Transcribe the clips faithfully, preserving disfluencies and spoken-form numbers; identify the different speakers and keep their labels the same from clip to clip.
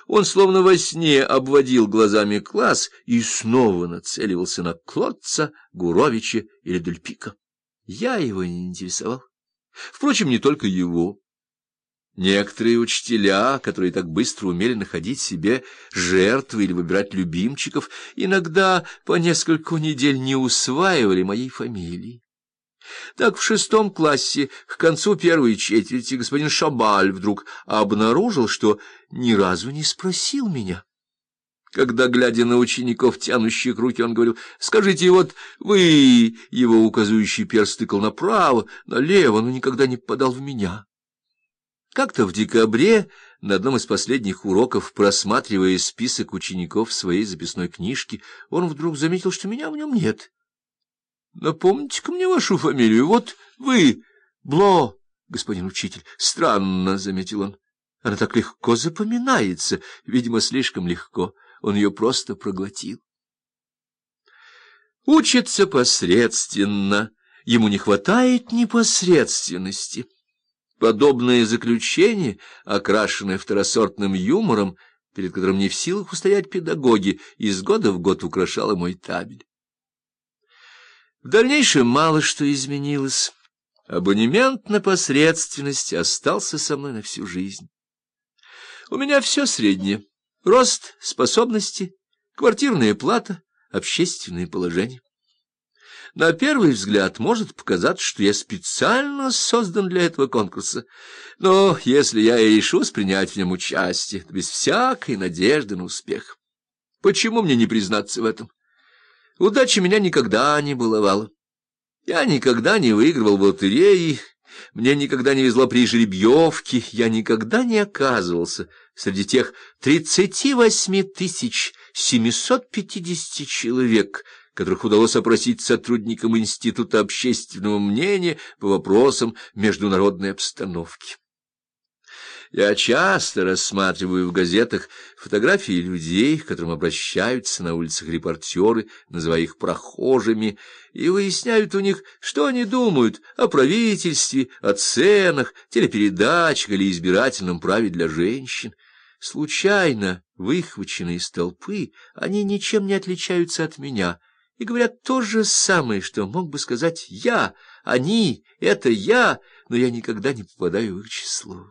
Speaker 1: Он словно во сне обводил глазами класс и снова нацеливался на Клотца, Гуровича или Дельпика. Я его не интересовал. Впрочем, не только его. Некоторые учителя, которые так быстро умели находить себе жертвы или выбирать любимчиков, иногда по несколько недель не усваивали моей фамилии. Так в шестом классе, к концу первой четверти, господин Шабаль вдруг обнаружил, что ни разу не спросил меня. Когда, глядя на учеников, тянущих руки, он говорил: «Скажите, вот вы...» Его указывающий перст тыкал направо, налево, но никогда не попадал в меня. Как-то в декабре, на одном из последних уроков, просматривая список учеников в своей записной книжке, он вдруг заметил, что меня в нем нет. «Напомните-ка мне вашу фамилию. Вот вы, Бло, господин учитель». «Странно», — заметил он. «Она так легко запоминается, видимо, слишком легко. Он ее просто проглотил». Учится посредственно. Ему не хватает непосредственности. Подобное заключение, окрашенное второсортным юмором, перед которым не в силах устоять педагоги, из года в год украшало мой табель. В дальнейшем мало что изменилось. Абонемент на посредственность остался со мной на всю жизнь. У меня все среднее: рост, способности, квартирная плата, общественное положение. На первый взгляд может показаться, что я специально создан для этого конкурса, но если я и решусь принять в нем участие, то без всякой надежды на успех. Почему мне не признаться в этом? Удача меня никогда не баловала. Я никогда не выигрывал в лотереи, мне никогда не везло при жеребьевке, я никогда не оказывался среди тех тридцати восьми тысяч семисот пятидесяти человек, которых удалось опросить сотрудникам Института общественного мнения по вопросам международной обстановки. Я часто рассматриваю в газетах фотографии людей, к которым обращаются на улицах репортеры, называя их прохожими, и выясняют у них, что они думают о правительстве, о ценах, телепередачах или избирательном праве для женщин. Случайно выхваченные из толпы, они ничем не отличаются от меня и говорят то же самое, что мог бы сказать я. Они — это я, но я никогда не попадаю в их число.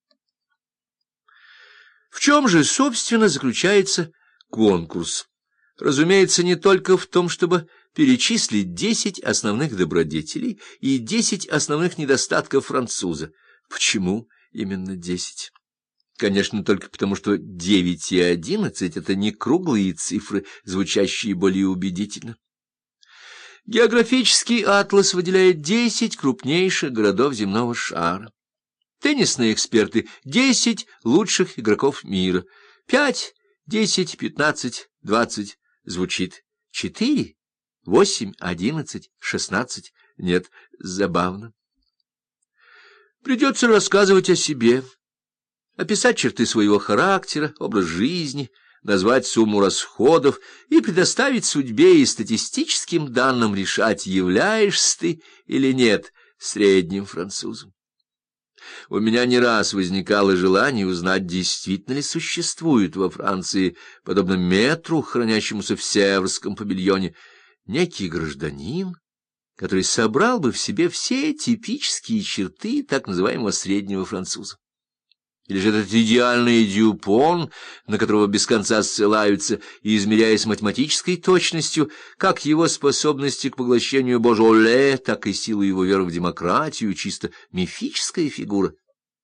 Speaker 1: В чем же, собственно, заключается конкурс? Разумеется, не только в том, чтобы перечислить десять основных добродетелей и десять основных недостатков француза. Почему именно десять? Конечно, только потому, что девять и одиннадцать — это не круглые цифры, звучащие более убедительно. Географический атлас выделяет десять крупнейших городов земного шара. Теннисные эксперты — десять лучших игроков мира. Пять, десять, пятнадцать, двадцать. Звучит четыре, восемь, одиннадцать, шестнадцать. Нет, забавно. Придется рассказывать о себе, описать черты своего характера, образ жизни, назвать сумму расходов и предоставить судьбе и статистическим данным решать, являешься ты или нет средним французом. У меня не раз возникало желание узнать, действительно ли существует во Франции, подобно метру, хранящемуся в Севрском павильоне, некий гражданин, который собрал бы в себе все типические черты так называемого среднего француза. Или же этот идеальный Дюпон, на которого без конца ссылаются, и измеряясь математической точностью, как его способности к поглощению Божоле, так и силу его веры в демократию, чисто мифическая фигура.